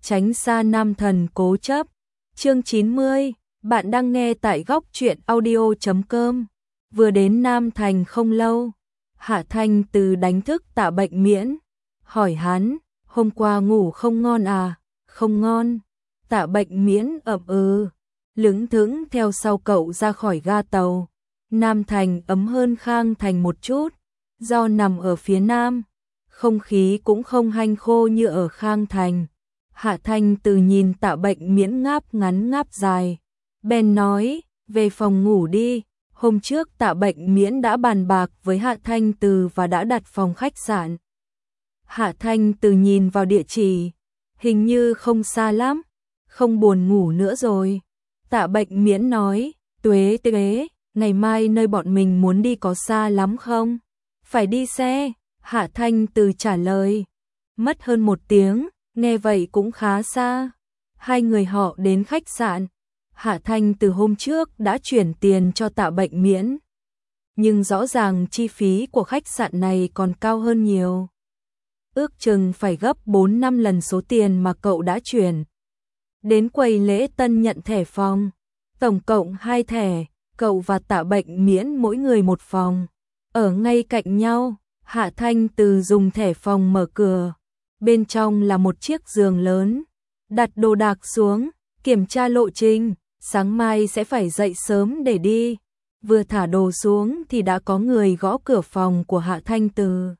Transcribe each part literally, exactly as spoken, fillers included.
tránh xa nam thần cố chấp. Chương chín mươi, bạn đang nghe tại góc truyện audio chấm com. Vừa đến Nam Thành không lâu, Hạ Thanh Từ đánh thức Tạ Bệnh Miễn, hỏi hắn, hôm qua ngủ không ngon à? Không ngon. Tạ Bệnh Miễn ậm ừ, lững thững theo sau cậu ra khỏi ga tàu. Nam Thành ấm hơn Khang Thành một chút, do nằm ở phía nam, không khí cũng không hanh khô như ở Khang Thành. Hạ Thanh Từ nhìn Tạ Bệnh Miễn ngáp ngắn ngáp dài, bèn nói, về phòng ngủ đi. Hôm trước Tạ Bệnh Miễn đã bàn bạc với Hạ Thanh Từ và đã đặt phòng khách sạn. Hạ Thanh Từ nhìn vào địa chỉ, hình như không xa lắm, không buồn ngủ nữa rồi. Tạ Bệnh Miễn nói, Tuế Tuế, ngày mai nơi bọn mình muốn đi có xa lắm không? Phải đi xe. Hạ Thanh Từ trả lời, mất hơn một tiếng, nghe vậy cũng khá xa. Hai người họ đến khách sạn. Hạ Thanh từ hôm trước đã chuyển tiền cho Tạ Bệnh Miễn, nhưng rõ ràng chi phí của khách sạn này còn cao hơn nhiều. Ước chừng phải gấp bốn năm lần số tiền mà cậu đã chuyển. Đến quầy lễ tân nhận thẻ phòng, tổng cộng hai thẻ, cậu và Tạ Bệnh Miễn mỗi người một phòng, ở ngay cạnh nhau. Hạ Thanh Từ dùng thẻ phòng mở cửa, bên trong là một chiếc giường lớn, đặt đồ đạc xuống, kiểm tra lộ trình, sáng mai sẽ phải dậy sớm để đi. Vừa thả đồ xuống thì đã có người gõ cửa phòng của Hạ Thanh Từ.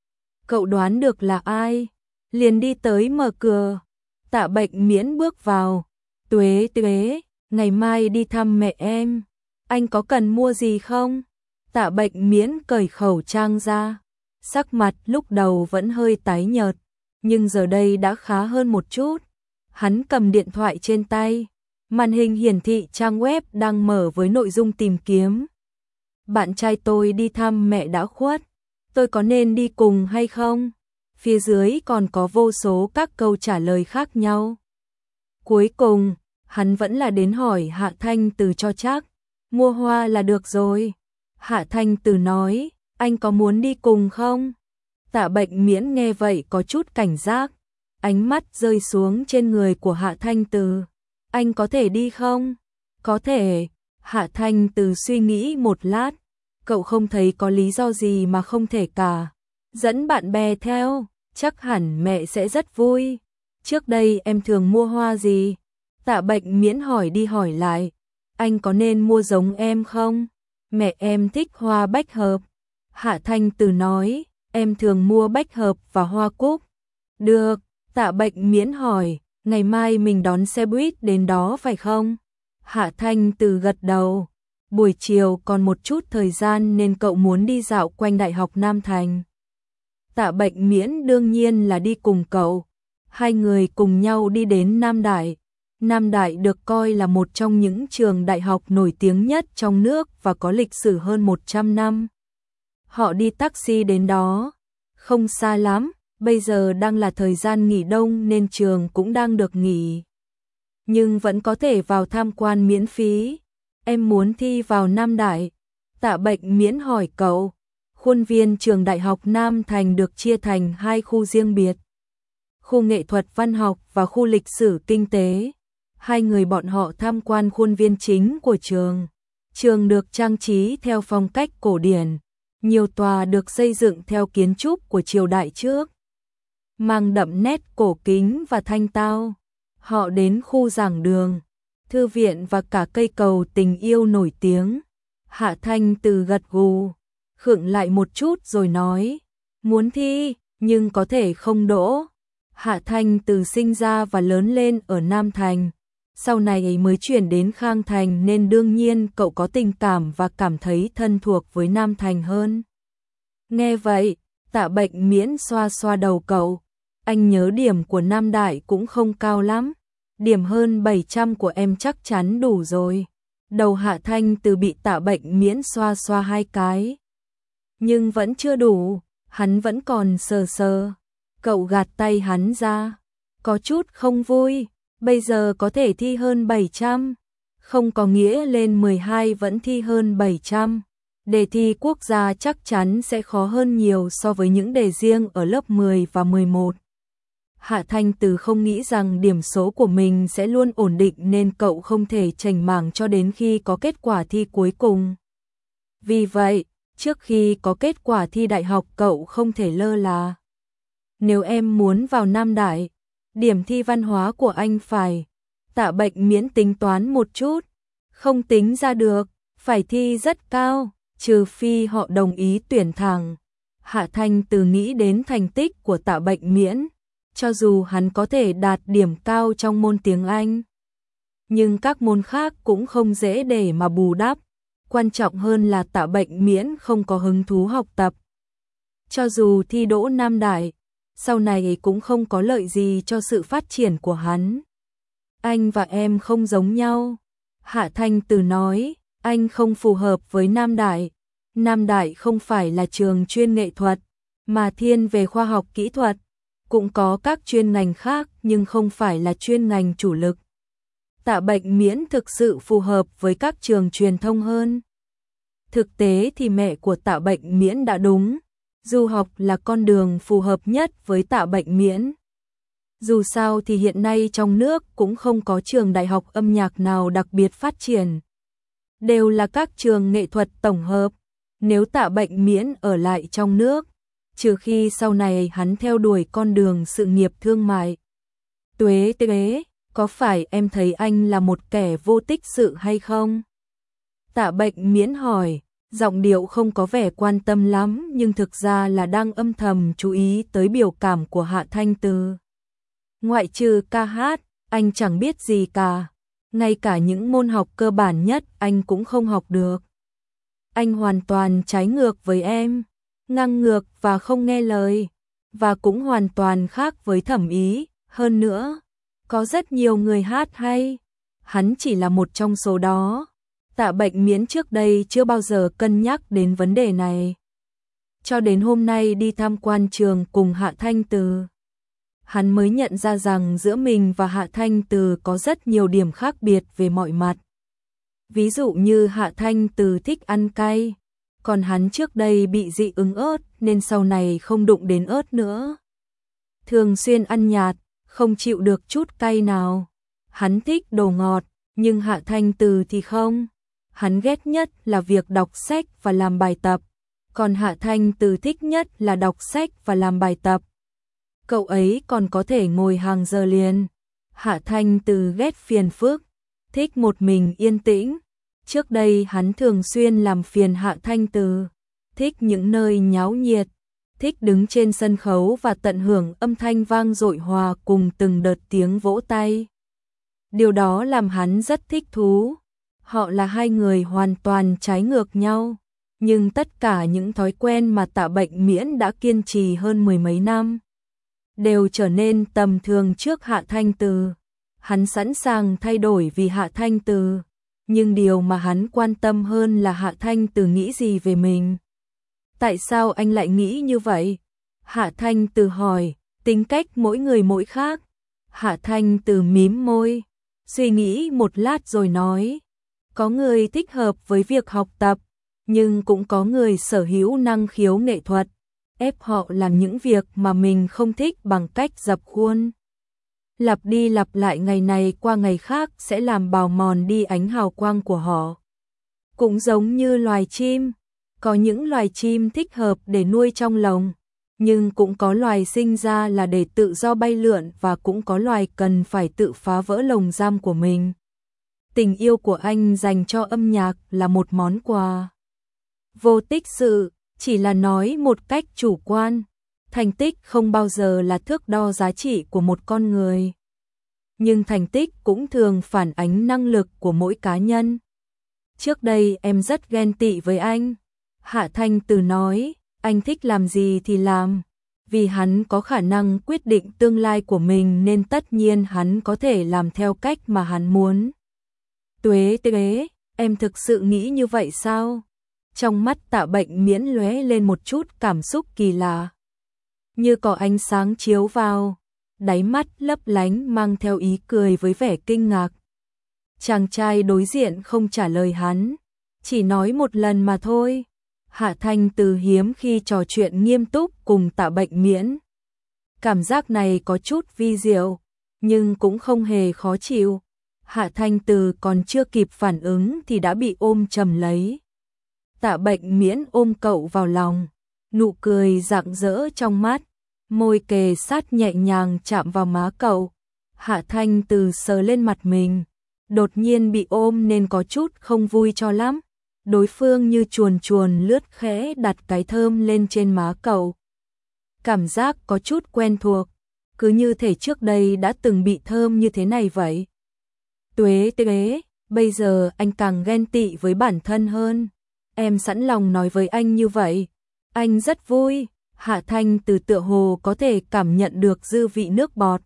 Cậu đoán được là ai, liền đi tới mở cửa. Tạ Bệnh Miễn bước vào, Tuế Tuế, ngày mai đi thăm mẹ em, anh có cần mua gì không? Tạ Bệnh Miễn cởi khẩu trang ra, sắc mặt lúc đầu vẫn hơi tái nhợt, nhưng giờ đây đã khá hơn một chút. Hắn cầm điện thoại trên tay, màn hình hiển thị trang web đang mở với nội dung tìm kiếm. Bạn trai tôi đi thăm mẹ đã khuất, tôi có nên đi cùng hay không? Phía dưới còn có vô số các câu trả lời khác nhau. Cuối cùng, hắn vẫn là đến hỏi Hạ Thanh Từ cho chắc, mua hoa là được rồi. Hạ Thanh Từ nói, anh có muốn đi cùng không? Tạ Bệnh Miễn nghe vậy có chút cảnh giác, ánh mắt rơi xuống trên người của Hạ Thanh Từ. Anh có thể đi không? Có thể. Hạ Thanh Từ suy nghĩ một lát, cậu không thấy có lý do gì mà không thể cả. Dẫn bạn bè theo, chắc hẳn mẹ sẽ rất vui. Trước đây em thường mua hoa gì? Tạ Bệnh Miễn hỏi đi hỏi lại, anh có nên mua giống em không? Mẹ em thích hoa bách hợp. Hạ Thanh Từ nói, em thường mua bách hợp và hoa cúc. Được. Tạ Bệnh Miễn hỏi, ngày mai mình đón xe buýt đến đó phải không? Hạ Thanh Từ gật đầu. Buổi chiều còn một chút thời gian nên cậu muốn đi dạo quanh Đại học Nam Thành. Tạ Bệnh Miễn đương nhiên là đi cùng cậu. Hai người cùng nhau đi đến Nam Đại. Nam Đại được coi là một trong những trường đại học nổi tiếng nhất trong nước và có lịch sử hơn một trăm năm. Họ đi taxi đến đó, không xa lắm. Bây giờ đang là thời gian nghỉ đông nên trường cũng đang được nghỉ, nhưng vẫn có thể vào tham quan miễn phí. Em muốn thi vào Nam Đại? Tạ Bệnh Miễn hỏi cậu. Khuôn viên trường Đại học Nam Thành được chia thành hai khu riêng biệt, khu nghệ thuật văn học và khu lịch sử kinh tế. Hai người bọn họ tham quan khuôn viên chính của trường. Trường được trang trí theo phong cách cổ điển, nhiều tòa được xây dựng theo kiến trúc của triều đại trước, mang đậm nét cổ kính và thanh tao. Họ đến khu giảng đường, thư viện và cả cây cầu tình yêu nổi tiếng. Hạ Thanh Từ gật gù, khựng lại một chút rồi nói, muốn thi, nhưng có thể không đỗ. Hạ Thanh Từ sinh ra và lớn lên ở Nam Thành, sau này mới chuyển đến Khang Thành nên đương nhiên cậu có tình cảm và cảm thấy thân thuộc với Nam Thành hơn. Nghe vậy, Tạ Bệnh Miễn xoa xoa đầu cậu. Anh nhớ điểm của Nam Đại cũng không cao lắm, điểm hơn bảy trăm của em chắc chắn đủ rồi. Đầu Hạ Thanh Từ bị Tạ Bệnh Miễn xoa xoa hai cái, nhưng vẫn chưa đủ, hắn vẫn còn sờ sờ. Cậu gạt tay hắn ra, có chút không vui, bây giờ có thể thi hơn bảy trăm, không có nghĩa lên mười hai vẫn thi hơn bảy trăm. Đề thi quốc gia chắc chắn sẽ khó hơn nhiều so với những đề riêng ở lớp mười và mười một. Hạ Thanh Từ không nghĩ rằng điểm số của mình sẽ luôn ổn định nên cậu không thể chểnh mảng cho đến khi có kết quả thi cuối cùng. Vì vậy, trước khi có kết quả thi đại học cậu không thể lơ là. Nếu em muốn vào Nam Đại, điểm thi văn hóa của anh phải. Tạ Bệnh Miễn tính toán một chút, không tính ra được, phải thi rất cao, trừ phi họ đồng ý tuyển thẳng. Hạ Thanh Từ nghĩ đến thành tích của Tạ Bệnh Miễn, cho dù hắn có thể đạt điểm cao trong môn tiếng Anh, nhưng các môn khác cũng không dễ để mà bù đắp. Quan trọng hơn là Tạ Bệnh Miễn không có hứng thú học tập. Cho dù thi đỗ Nam Đại, sau này cũng không có lợi gì cho sự phát triển của hắn. Anh và em không giống nhau. Hạ Thanh Từ nói, anh không phù hợp với Nam Đại. Nam Đại không phải là trường chuyên nghệ thuật, mà thiên về khoa học kỹ thuật. Cũng có các chuyên ngành khác nhưng không phải là chuyên ngành chủ lực. Tạ Bệnh Miễn thực sự phù hợp với các trường truyền thông hơn. Thực tế thì mẹ của Tạ Bệnh Miễn đã đúng. Du học là con đường phù hợp nhất với Tạ Bệnh Miễn. Dù sao thì hiện nay trong nước cũng không có trường đại học âm nhạc nào đặc biệt phát triển. Đều là các trường nghệ thuật tổng hợp. Nếu Tạ Bệnh Miễn ở lại trong nước, trừ khi sau này hắn theo đuổi con đường sự nghiệp thương mại. Tuế tuế, có phải em thấy anh là một kẻ vô tích sự hay không? Tạ Bệnh Miễn hỏi, giọng điệu không có vẻ quan tâm lắm nhưng thực ra là đang âm thầm chú ý tới biểu cảm của Hạ Thanh Từ. Ngoại trừ ca hát, anh chẳng biết gì cả. Ngay cả những môn học cơ bản nhất anh cũng không học được. Anh hoàn toàn trái ngược với em, ngang ngược và không nghe lời, và cũng hoàn toàn khác với thẩm ý. Hơn nữa, có rất nhiều người hát hay, hắn chỉ là một trong số đó. Tạ Bệnh Miễn trước đây chưa bao giờ cân nhắc đến vấn đề này. Cho đến hôm nay đi tham quan trường cùng Hạ Thanh Từ, hắn mới nhận ra rằng giữa mình và Hạ Thanh Từ có rất nhiều điểm khác biệt về mọi mặt. Ví dụ như Hạ Thanh Từ thích ăn cay, còn hắn trước đây bị dị ứng ớt nên sau này không đụng đến ớt nữa. Thường xuyên ăn nhạt, không chịu được chút cay nào. Hắn thích đồ ngọt, nhưng Hạ Thanh Từ thì không. Hắn ghét nhất là việc đọc sách và làm bài tập, còn Hạ Thanh Từ thích nhất là đọc sách và làm bài tập. Cậu ấy còn có thể ngồi hàng giờ liền. Hạ Thanh Từ ghét phiền phức, thích một mình yên tĩnh. Trước đây hắn thường xuyên làm phiền Hạ Thanh Từ, thích những nơi nháo nhiệt, thích đứng trên sân khấu và tận hưởng âm thanh vang dội hòa cùng từng đợt tiếng vỗ tay. Điều đó làm hắn rất thích thú. Họ là hai người hoàn toàn trái ngược nhau, nhưng tất cả những thói quen mà Tạ Bệnh Miễn đã kiên trì hơn mười mấy năm đều trở nên tầm thường trước Hạ Thanh Từ. Hắn sẵn sàng thay đổi vì Hạ Thanh Từ, nhưng điều mà hắn quan tâm hơn là Hạ Thanh Từ nghĩ gì về mình. Tại sao anh lại nghĩ như vậy? Hạ Thanh Từ hỏi, tính cách mỗi người mỗi khác. Hạ Thanh Từ mím môi, suy nghĩ một lát rồi nói, có người thích hợp với việc học tập, nhưng cũng có người sở hữu năng khiếu nghệ thuật, ép họ làm những việc mà mình không thích bằng cách dập khuôn. Lặp đi lặp lại ngày này qua ngày khác sẽ làm bào mòn đi ánh hào quang của họ. Cũng giống như loài chim, có những loài chim thích hợp để nuôi trong lồng, nhưng cũng có loài sinh ra là để tự do bay lượn và cũng có loài cần phải tự phá vỡ lồng giam của mình. Tình yêu của anh dành cho âm nhạc là một món quà. Vô tích sự, chỉ là nói một cách chủ quan. Thành tích không bao giờ là thước đo giá trị của một con người. Nhưng thành tích cũng thường phản ánh năng lực của mỗi cá nhân. Trước đây em rất ghen tị với anh. Hạ Thanh Từ nói, anh thích làm gì thì làm. Vì hắn có khả năng quyết định tương lai của mình nên tất nhiên hắn có thể làm theo cách mà hắn muốn. Tuế tuế, em thực sự nghĩ như vậy sao? Trong mắt Tạ Bệnh Miễn lóe lên một chút cảm xúc kỳ lạ, như có ánh sáng chiếu vào, đáy mắt lấp lánh mang theo ý cười với vẻ kinh ngạc. Chàng trai đối diện không trả lời hắn, chỉ nói một lần mà thôi. Hạ Thanh Từ hiếm khi trò chuyện nghiêm túc cùng Tạ Bệnh Miễn. Cảm giác này có chút vi diệu, nhưng cũng không hề khó chịu. Hạ Thanh Từ còn chưa kịp phản ứng thì đã bị ôm chầm lấy. Tạ Bệnh Miễn ôm cậu vào lòng, nụ cười rạng rỡ trong mắt, môi kề sát nhẹ nhàng chạm vào má cậu. Hạ Thanh Từ sờ lên mặt mình, đột nhiên bị ôm nên có chút không vui cho lắm. Đối phương như chuồn chuồn lướt khẽ đặt cái thơm lên trên má cậu. Cảm giác có chút quen thuộc, cứ như thể trước đây đã từng bị thơm như thế này vậy. Tuế tuế, bây giờ anh càng ghen tị với bản thân hơn. Em sẵn lòng nói với anh như vậy. Anh rất vui. Hạ Thanh Từ tựa hồ có thể cảm nhận được dư vị nước bọt.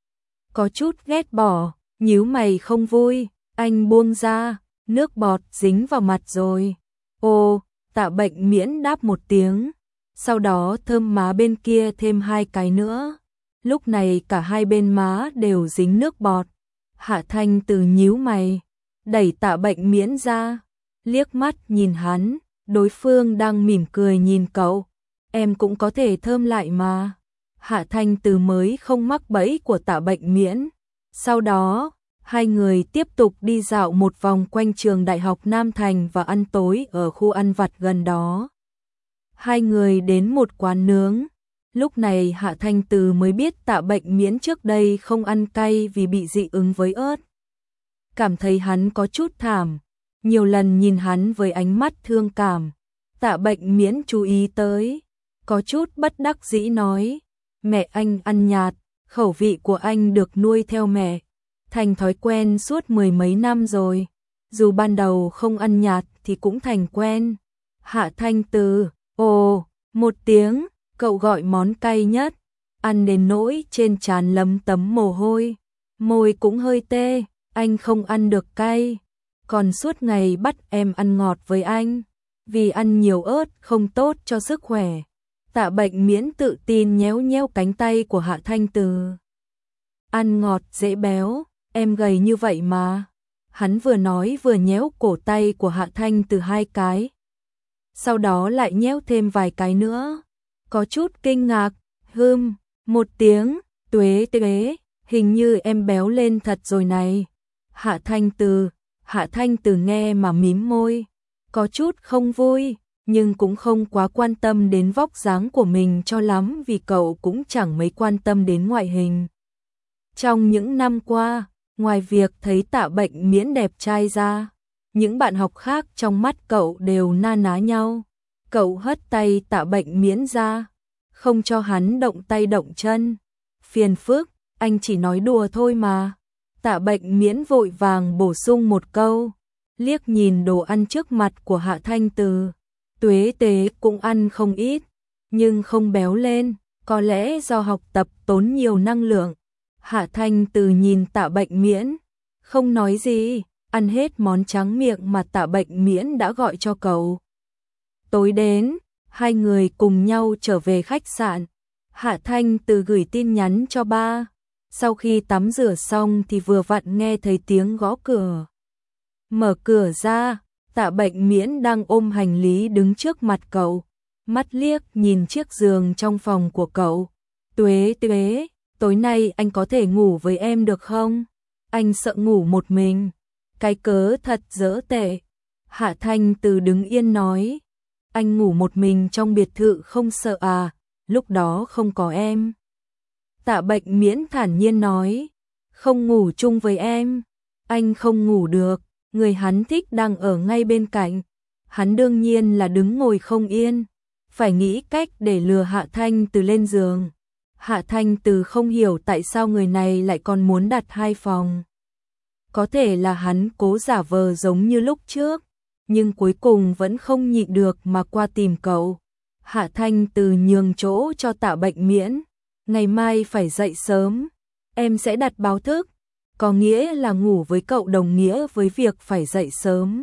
Có chút ghét bỏ, nhíu mày không vui. Anh buông ra, nước bọt dính vào mặt rồi. Ồ, Tạ Bệnh Miễn đáp một tiếng. Sau đó thơm má bên kia thêm hai cái nữa. Lúc này cả hai bên má đều dính nước bọt. Hạ Thanh Từ nhíu mày, đẩy Tạ Bệnh Miễn ra, liếc mắt nhìn hắn, đối phương đang mỉm cười nhìn cậu. Em cũng có thể thơm lại mà. Hạ Thanh Từ mới không mắc bẫy của Tạ Bệnh Miễn. Sau đó, hai người tiếp tục đi dạo một vòng quanh trường Đại học Nam Thành và ăn tối ở khu ăn vặt gần đó. Hai người đến một quán nướng. Lúc này Hạ Thanh Từ mới biết Tạ Bệnh Miễn trước đây không ăn cay vì bị dị ứng với ớt. Cảm thấy hắn có chút thảm, nhiều lần nhìn hắn với ánh mắt thương cảm. Tạ Bệnh Miễn chú ý tới, có chút bất đắc dĩ nói, mẹ anh ăn nhạt, khẩu vị của anh được nuôi theo mẹ, thành thói quen suốt mười mấy năm rồi, dù ban đầu không ăn nhạt thì cũng thành quen. Hạ Thanh Từ, ồ, một tiếng, cậu gọi món cay nhất, ăn đến nỗi trên trán lấm tấm mồ hôi, môi cũng hơi tê, anh không ăn được cay, còn suốt ngày bắt em ăn ngọt với anh, vì ăn nhiều ớt không tốt cho sức khỏe. Tạ Bệnh Miễn tự tin nhéo nhéo cánh tay của Hạ Thanh Từ. Ăn ngọt dễ béo, em gầy như vậy mà. Hắn vừa nói vừa nhéo cổ tay của Hạ Thanh Từ hai cái. Sau đó lại nhéo thêm vài cái nữa. Có chút kinh ngạc, hừm, một tiếng, tuế tuế, hình như em béo lên thật rồi này. Hạ Thanh Từ, Hạ Thanh Từ nghe mà mím môi, có chút không vui, nhưng cũng không quá quan tâm đến vóc dáng của mình cho lắm vì cậu cũng chẳng mấy quan tâm đến ngoại hình. Trong những năm qua, ngoài việc thấy Tạ Bệnh Miễn đẹp trai ra, những bạn học khác trong mắt cậu đều na ná nhau. Cậu hất tay Tạ Bệnh Miễn ra, không cho hắn động tay động chân. Phiền phức, anh chỉ nói đùa thôi mà. Tạ Bệnh Miễn vội vàng bổ sung một câu, liếc nhìn đồ ăn trước mặt của Hạ Thanh Từ. Tuế tế cũng ăn không ít, nhưng không béo lên, có lẽ do học tập tốn nhiều năng lượng. Hạ Thanh Từ nhìn Tạ Bệnh Miễn, không nói gì, ăn hết món tráng miệng mà Tạ Bệnh Miễn đã gọi cho cậu. Tối đến, hai người cùng nhau trở về khách sạn. Hạ Thanh Từ gửi tin nhắn cho ba. Sau khi tắm rửa xong thì vừa vặn nghe thấy tiếng gõ cửa. Mở cửa ra, Tạ Bệnh Miễn đang ôm hành lý đứng trước mặt cậu, mắt liếc nhìn chiếc giường trong phòng của cậu. Tuế tuế, tối nay anh có thể ngủ với em được không? Anh sợ ngủ một mình. Cái cớ thật dở tệ. Hạ Thanh Từ đứng yên nói, anh ngủ một mình trong biệt thự không sợ à, lúc đó không có em. Tạ Bệnh Miễn thản nhiên nói, không ngủ chung với em, anh không ngủ được, người hắn thích đang ở ngay bên cạnh. Hắn đương nhiên là đứng ngồi không yên, phải nghĩ cách để lừa Hạ Thanh Từ lên giường. Hạ Thanh Từ không hiểu tại sao người này lại còn muốn đặt hai phòng. Có thể là hắn cố giả vờ giống như lúc trước, nhưng cuối cùng vẫn không nhịn được mà qua tìm cậu. Hạ Thanh Từ nhường chỗ cho Tạ Bệnh Miễn, ngày mai phải dậy sớm, em sẽ đặt báo thức, có nghĩa là ngủ với cậu đồng nghĩa với việc phải dậy sớm.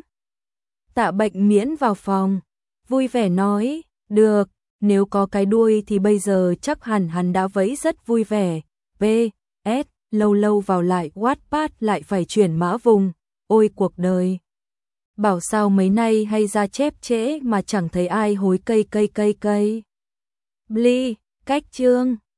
Tạ Bệnh Miễn vào phòng, vui vẻ nói, được, nếu có cái đuôi thì bây giờ chắc hẳn hắn đã vẫy rất vui vẻ. pê ét, lâu lâu vào lại Wattpad lại phải chuyển mã vùng, ôi cuộc đời. Bảo sao mấy nay hay ra chép trễ mà chẳng thấy ai hối cây cây cây cây. Bli, cách chương.